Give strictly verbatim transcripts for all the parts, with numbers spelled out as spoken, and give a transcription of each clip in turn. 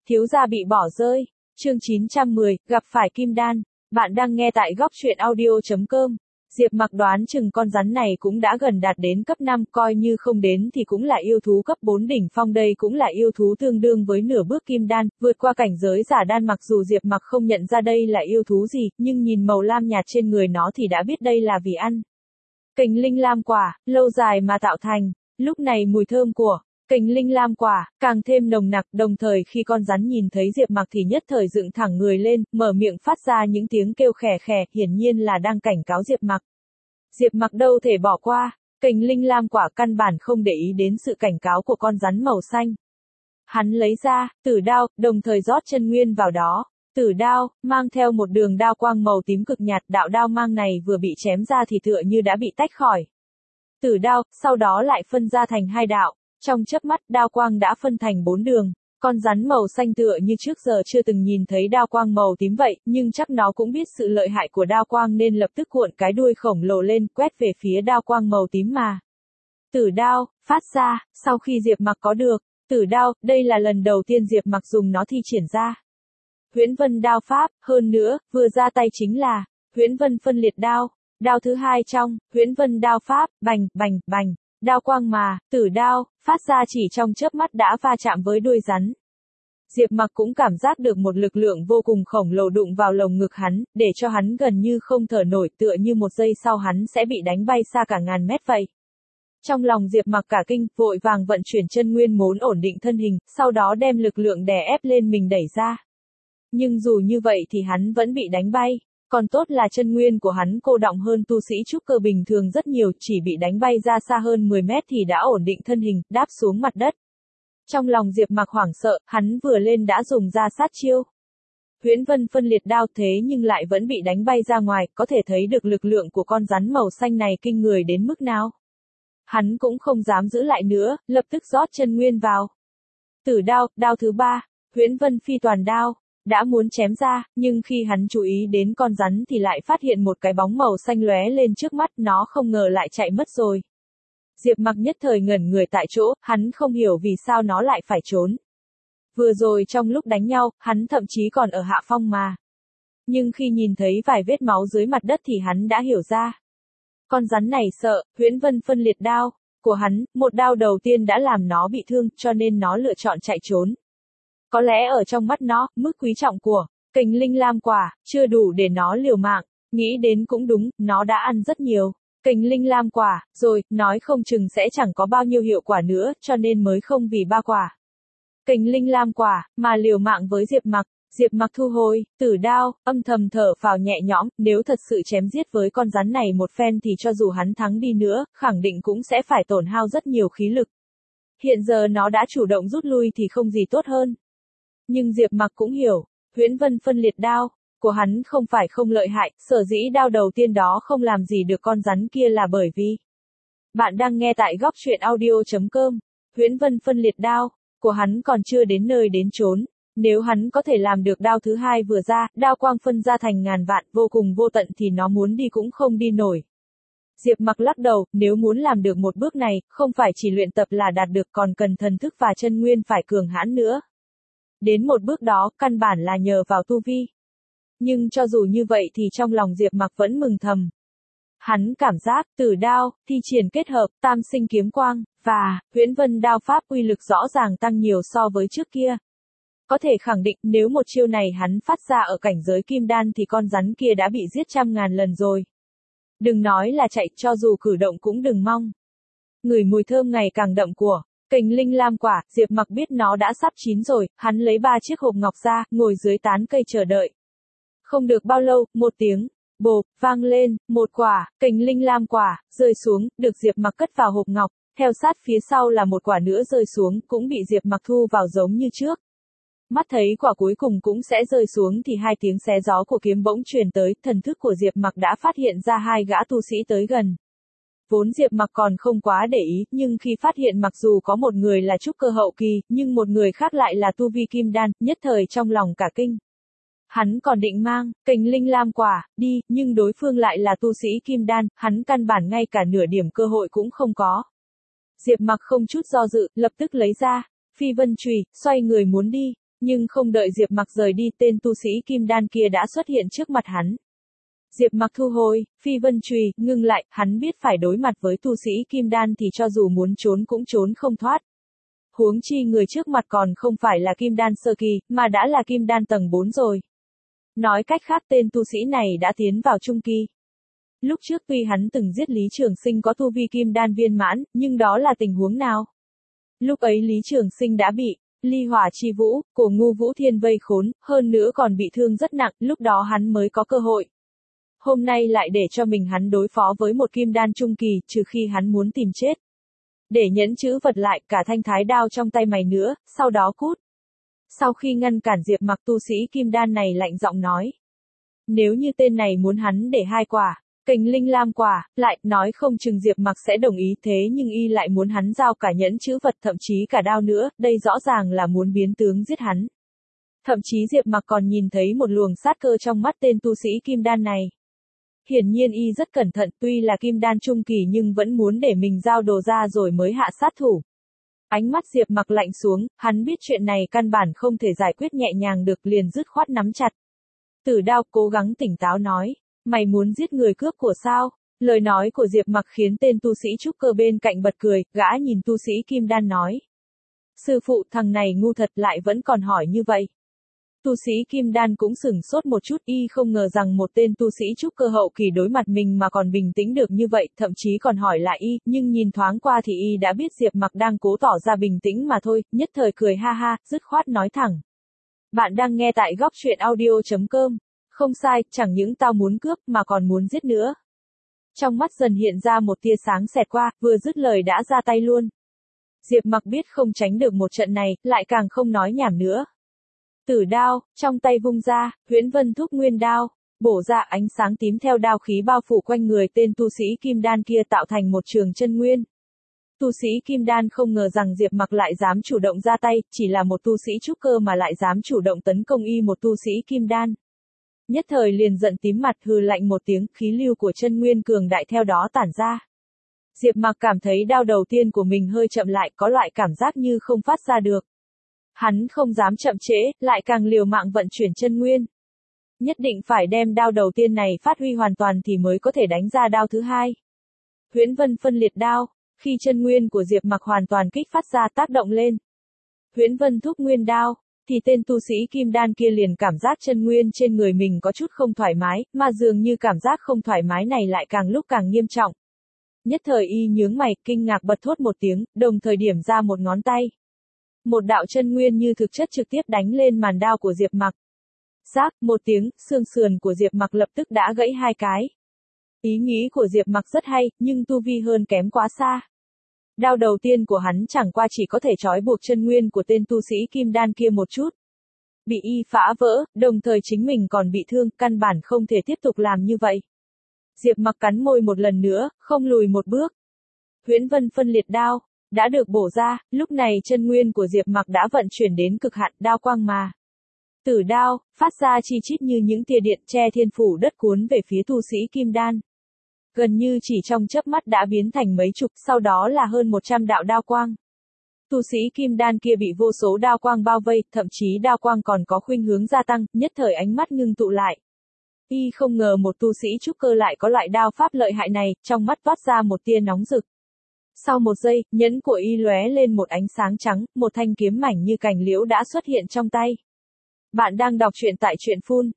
Thiếu gia bị bỏ rơi. Chương chín trăm mười, gặp phải kim đan. Bạn đang nghe tại góc truyện audio.com. Diệp Mặc đoán chừng con rắn này cũng đã gần đạt đến cấp năm, coi như không đến thì cũng là yêu thú cấp bốn đỉnh phong, đây cũng là yêu thú tương đương với nửa bước kim đan, vượt qua cảnh giới giả đan. Mặc dù Diệp Mặc không nhận ra đây là yêu thú gì, nhưng nhìn màu lam nhạt trên người nó thì đã biết đây là vì ăn cành linh lam quả, lâu dài mà tạo thành. Lúc này mùi thơm của cành linh lam quả càng thêm nồng nặc, đồng thời khi con rắn nhìn thấy Diệp Mặc thì nhất thời dựng thẳng người lên, mở miệng phát ra những tiếng kêu khè khè, hiển nhiên là đang cảnh cáo Diệp Mặc. Diệp Mặc đâu thể bỏ qua, cành linh lam quả căn bản không để ý đến sự cảnh cáo của con rắn màu xanh. Hắn lấy ra tử đao, đồng thời rót chân nguyên vào đó. Tử đao mang theo một đường đao quang màu tím cực nhạt, đạo đao mang này vừa bị chém ra thì tựa như đã bị tách khỏi tử đao, sau đó lại phân ra thành hai đạo. Trong chớp mắt, đao quang đã phân thành bốn đường. Con rắn màu xanh tựa như trước giờ chưa từng nhìn thấy đao quang màu tím vậy, nhưng chắc nó cũng biết sự lợi hại của đao quang nên lập tức cuộn cái đuôi khổng lồ lên, quét về phía đao quang màu tím mà tử đao phát ra. Sau khi Diệp Mặc có được tử đao, đây là lần đầu tiên Diệp Mặc dùng nó thi triển ra Huyễn Vân đao pháp, hơn nữa, vừa ra tay chính là Huyễn Vân phân liệt đao. Đao thứ hai trong Huyễn Vân đao pháp, bành, bành, bành. Đao quang mà tử đao phát ra chỉ trong chớp mắt đã va chạm với đuôi rắn. Diệp Mặc cũng cảm giác được một lực lượng vô cùng khổng lồ đụng vào lồng ngực hắn, để cho hắn gần như không thở nổi, tựa như một giây sau hắn sẽ bị đánh bay xa cả ngàn mét vậy. Trong lòng Diệp Mặc cả kinh, vội vàng vận chuyển chân nguyên muốn ổn định thân hình, sau đó đem lực lượng đè ép lên mình đẩy ra. Nhưng dù như vậy thì hắn vẫn bị đánh bay. Còn tốt là chân nguyên của hắn cô đọng hơn tu sĩ trúc cơ bình thường rất nhiều, chỉ bị đánh bay ra xa hơn mười mét thì đã ổn định thân hình, đáp xuống mặt đất. Trong lòng Diệp Mặc hoảng sợ, hắn vừa lên đã dùng ra sát chiêu Huyễn Vân phân liệt đao, thế nhưng lại vẫn bị đánh bay ra ngoài, có thể thấy được lực lượng của con rắn màu xanh này kinh người đến mức nào. Hắn cũng không dám giữ lại nữa, lập tức rót chân nguyên vào. Tử đao, đao thứ ba, Huyễn Vân phi toàn đao. Đã muốn chém ra, nhưng khi hắn chú ý đến con rắn thì lại phát hiện một cái bóng màu xanh lóe lên trước mắt, nó không ngờ lại chạy mất rồi. Diệp Mặc nhất thời ngẩn người tại chỗ, hắn không hiểu vì sao nó lại phải trốn. Vừa rồi trong lúc đánh nhau, hắn thậm chí còn ở hạ phong mà. Nhưng khi nhìn thấy vài vết máu dưới mặt đất thì hắn đã hiểu ra. Con rắn này sợ Huyễn Vân phân liệt đao của hắn, một đao đầu tiên đã làm nó bị thương, cho nên nó lựa chọn chạy trốn. Có lẽ ở trong mắt nó, mức quý trọng của cành linh lam quả chưa đủ để nó liều mạng. Nghĩ đến cũng đúng, nó đã ăn rất nhiều cành linh lam quả rồi, nói không chừng sẽ chẳng có bao nhiêu hiệu quả nữa, cho nên mới không vì ba quả cành linh lam quả mà liều mạng với Diệp Mặc. Diệp Mặc thu hồi tử đao, âm thầm thở phào nhẹ nhõm, nếu thật sự chém giết với con rắn này một phen thì cho dù hắn thắng đi nữa, khẳng định cũng sẽ phải tổn hao rất nhiều khí lực. Hiện giờ nó đã chủ động rút lui thì không gì tốt hơn. Nhưng Diệp Mặc cũng hiểu, Huyễn Vân phân liệt đao của hắn không phải không lợi hại, sở dĩ đao đầu tiên đó không làm gì được con rắn kia là bởi vì bạn đang nghe tại góc truyện audio.com. Huyễn Vân phân liệt đao của hắn còn chưa đến nơi đến chốn. Nếu hắn có thể làm được đao thứ hai vừa ra, đao quang phân ra thành ngàn vạn, vô cùng vô tận thì nó muốn đi cũng không đi nổi. Diệp Mặc lắc đầu, nếu muốn làm được một bước này, không phải chỉ luyện tập là đạt được, còn cần thần thức và chân nguyên phải cường hãn nữa. Đến một bước đó, căn bản là nhờ vào tu vi. Nhưng cho dù như vậy thì trong lòng Diệp Mặc vẫn mừng thầm. Hắn cảm giác, tử đao, thi triển kết hợp, tam sinh kiếm quang, và Huyễn Vân đao pháp uy lực rõ ràng tăng nhiều so với trước kia. Có thể khẳng định, nếu một chiêu này hắn phát ra ở cảnh giới kim đan thì con rắn kia đã bị giết trăm ngàn lần rồi. Đừng nói là chạy, cho dù cử động cũng đừng mong. Ngửi mùi thơm ngày càng đậm của cành linh lam quả, Diệp Mặc biết nó đã sắp chín rồi, hắn lấy ba chiếc hộp ngọc ra, ngồi dưới tán cây chờ đợi. Không được bao lâu, một tiếng bộp vang lên, một quả cành linh lam quả rơi xuống, được Diệp Mặc cất vào hộp ngọc, theo sát phía sau là một quả nữa rơi xuống, cũng bị Diệp Mặc thu vào giống như trước. Mắt thấy quả cuối cùng cũng sẽ rơi xuống thì hai tiếng xé gió của kiếm bỗng truyền tới, thần thức của Diệp Mặc đã phát hiện ra hai gã tu sĩ tới gần. Vốn Diệp Mặc còn không quá để ý, nhưng khi phát hiện mặc dù có một người là trúc cơ hậu kỳ, nhưng một người khác lại là tu vi kim đan, nhất thời trong lòng cả kinh. Hắn còn định mang cành linh lam quả đi, nhưng đối phương lại là tu sĩ kim đan, hắn căn bản ngay cả nửa điểm cơ hội cũng không có. Diệp Mặc không chút do dự, lập tức lấy ra phi vân chùy, xoay người muốn đi. Nhưng không đợi Diệp Mặc rời đi, tên tu sĩ kim đan kia đã xuất hiện trước mặt hắn. Diệp Mặc thu hồi, phi vân chùy, ngưng lại, hắn biết phải đối mặt với tu sĩ kim đan thì cho dù muốn trốn cũng trốn không thoát. Huống chi người trước mặt còn không phải là kim đan sơ kỳ, mà đã là kim đan tầng bốn rồi. Nói cách khác, tên tu sĩ này đã tiến vào trung kỳ. Lúc trước tuy hắn từng giết Lý Trường Sinh có tu vi kim đan viên mãn, nhưng đó là tình huống nào? Lúc ấy Lý Trường Sinh đã bị Ly Hỏa Chi Vũ, Cổ Ngu Vũ Thiên vây khốn, hơn nữa còn bị thương rất nặng, lúc đó hắn mới có cơ hội. Hôm nay lại để cho mình hắn đối phó với một kim đan trung kỳ, trừ khi hắn muốn tìm chết. Để nhẫn chữ vật lại cả thanh thái đao trong tay mày nữa, sau đó cút. Sau khi ngăn cản Diệp Mặc, tu sĩ kim đan này lạnh giọng nói. Nếu như tên này muốn hắn để hai quả, kình linh lam quả, lại nói không chừng Diệp Mặc sẽ đồng ý, thế nhưng y lại muốn hắn giao cả nhẫn chữ vật thậm chí cả đao nữa, đây rõ ràng là muốn biến tướng giết hắn. Thậm chí Diệp Mặc còn nhìn thấy một luồng sát cơ trong mắt tên tu sĩ kim đan này. Hiển nhiên y rất cẩn thận, tuy là kim đan trung kỳ nhưng vẫn muốn để mình giao đồ ra rồi mới hạ sát thủ. Ánh mắt Diệp Mặc lạnh xuống, hắn biết chuyện này căn bản không thể giải quyết nhẹ nhàng được, liền dứt khoát nắm chặt. Tử Đao cố gắng tỉnh táo nói, mày muốn giết người cướp của sao? Lời nói của Diệp Mặc khiến tên tu sĩ trúc cơ bên cạnh bật cười, gã nhìn tu sĩ kim đan nói. Sư phụ, thằng này ngu thật, lại vẫn còn hỏi như vậy. Tu sĩ kim đan cũng sửng sốt một chút, y không ngờ rằng một tên tu sĩ trúc cơ hậu kỳ đối mặt mình mà còn bình tĩnh được như vậy, thậm chí còn hỏi lại y, nhưng nhìn thoáng qua thì y đã biết Diệp Mặc đang cố tỏ ra bình tĩnh mà thôi, nhất thời cười ha ha, dứt khoát nói thẳng. Bạn đang nghe tại góc truyện audio chấm com. Không sai, chẳng những tao muốn cướp mà còn muốn giết nữa. Trong mắt dần hiện ra một tia sáng xẹt qua, vừa dứt lời đã ra tay luôn. Diệp Mặc biết không tránh được một trận này, lại càng không nói nhảm nữa. Tử đao, trong tay vung ra, Huyễn Vân thúc nguyên đao, bổ ra, ánh sáng tím theo đao khí bao phủ quanh người tên tu sĩ kim đan kia tạo thành một trường chân nguyên. Tu sĩ kim đan không ngờ rằng Diệp Mặc lại dám chủ động ra tay, chỉ là một tu sĩ trúc cơ mà lại dám chủ động tấn công y một tu sĩ kim đan. Nhất thời liền giận tím mặt, hừ lạnh một tiếng, khí lưu của chân nguyên cường đại theo đó tản ra. Diệp Mặc cảm thấy đao đầu tiên của mình hơi chậm lại, có loại cảm giác như không phát ra được. Hắn không dám chậm trễ, lại càng liều mạng vận chuyển chân nguyên. Nhất định phải đem đao đầu tiên này phát huy hoàn toàn thì mới có thể đánh ra đao thứ hai. Huyễn Vân phân liệt đao, khi chân nguyên của Diệp Mặc hoàn toàn kích phát ra tác động lên. Huyễn Vân thúc nguyên đao, thì tên tu sĩ kim đan kia liền cảm giác chân nguyên trên người mình có chút không thoải mái, mà dường như cảm giác không thoải mái này lại càng lúc càng nghiêm trọng. Nhất thời y nhướng mày, kinh ngạc bật thốt một tiếng, đồng thời điểm ra một ngón tay. Một đạo chân nguyên như thực chất trực tiếp đánh lên màn đao của Diệp Mặc. Rác, một tiếng, xương sườn của Diệp Mặc lập tức đã gãy hai cái. Ý nghĩ của Diệp Mặc rất hay, nhưng tu vi hơn kém quá xa. Đao đầu tiên của hắn chẳng qua chỉ có thể trói buộc chân nguyên của tên tu sĩ kim đan kia một chút. Bị y phá vỡ, đồng thời chính mình còn bị thương, căn bản không thể tiếp tục làm như vậy. Diệp Mặc cắn môi một lần nữa, không lùi một bước. Huyễn Vân phân liệt đao đã được bổ ra, lúc này chân nguyên của Diệp Mặc đã vận chuyển đến cực hạn, đao quang mà. Tử đao, phát ra chi chít như những tia điện che thiên phủ đất cuốn về phía tu sĩ kim đan. Gần như chỉ trong chớp mắt đã biến thành mấy chục, sau đó là hơn một trăm đạo đao quang. Tu sĩ kim đan kia bị vô số đao quang bao vây, thậm chí đao quang còn có khuynh hướng gia tăng, nhất thời ánh mắt ngưng tụ lại. Y không ngờ một tu sĩ trúc cơ lại có loại đao pháp lợi hại này, trong mắt toát ra một tia nóng rực. Sau một giây, nhẫn của y lóe lên một ánh sáng trắng, một thanh kiếm mảnh như cành liễu đã xuất hiện trong tay. Bạn đang đọc truyện tại truyện phun,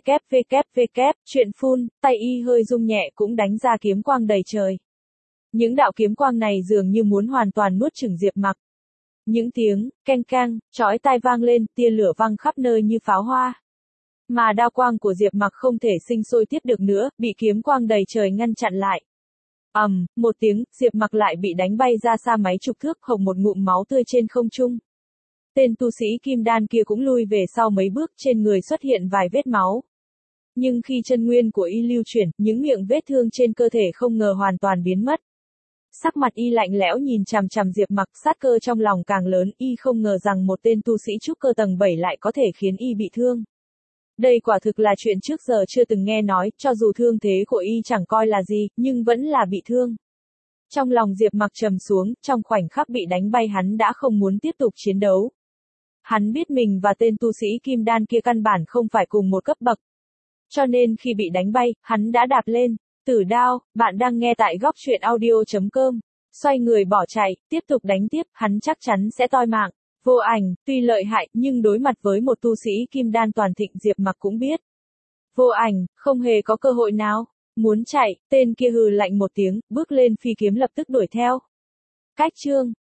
www, truyện phun, tay y hơi rung nhẹ cũng đánh ra kiếm quang đầy trời. Những đạo kiếm quang này dường như muốn hoàn toàn nuốt chửng Diệp Mặc. Những tiếng, keng keng, chói tai vang lên, tia lửa văng khắp nơi như pháo hoa. Mà đao quang của Diệp Mặc không thể sinh sôi tiếp được nữa, bị kiếm quang đầy trời ngăn chặn lại. ầm, um, một tiếng, Diệp Mặc lại bị đánh bay ra xa mấy chục thước, hộc một ngụm máu tươi trên không trung. Tên tu sĩ kim đan kia cũng lui về sau mấy bước, trên người xuất hiện vài vết máu. Nhưng khi chân nguyên của y lưu chuyển, những miệng vết thương trên cơ thể không ngờ hoàn toàn biến mất. Sắc mặt y lạnh lẽo nhìn chằm chằm Diệp Mặc, sát cơ trong lòng càng lớn, y không ngờ rằng một tên tu sĩ trúc cơ tầng bảy lại có thể khiến y bị thương. Đây quả thực là chuyện trước giờ chưa từng nghe nói, cho dù thương thế của y chẳng coi là gì, nhưng vẫn là bị thương. Trong lòng Diệp Mặc trầm xuống, trong khoảnh khắc bị đánh bay hắn đã không muốn tiếp tục chiến đấu. Hắn biết mình và tên tu sĩ kim đan kia căn bản không phải cùng một cấp bậc. Cho nên khi bị đánh bay, hắn đã đạp lên. Tử đao, bạn đang nghe tại góc truyện audio.com. Xoay người bỏ chạy, tiếp tục đánh tiếp, hắn chắc chắn sẽ toi mạng. Vô Ảnh, tuy lợi hại, nhưng đối mặt với một tu sĩ kim đan toàn thịnh Diệp Mặc cũng biết. Vô Ảnh, không hề có cơ hội nào. Muốn chạy, tên kia hừ lạnh một tiếng, bước lên phi kiếm lập tức đuổi theo. Cách chương.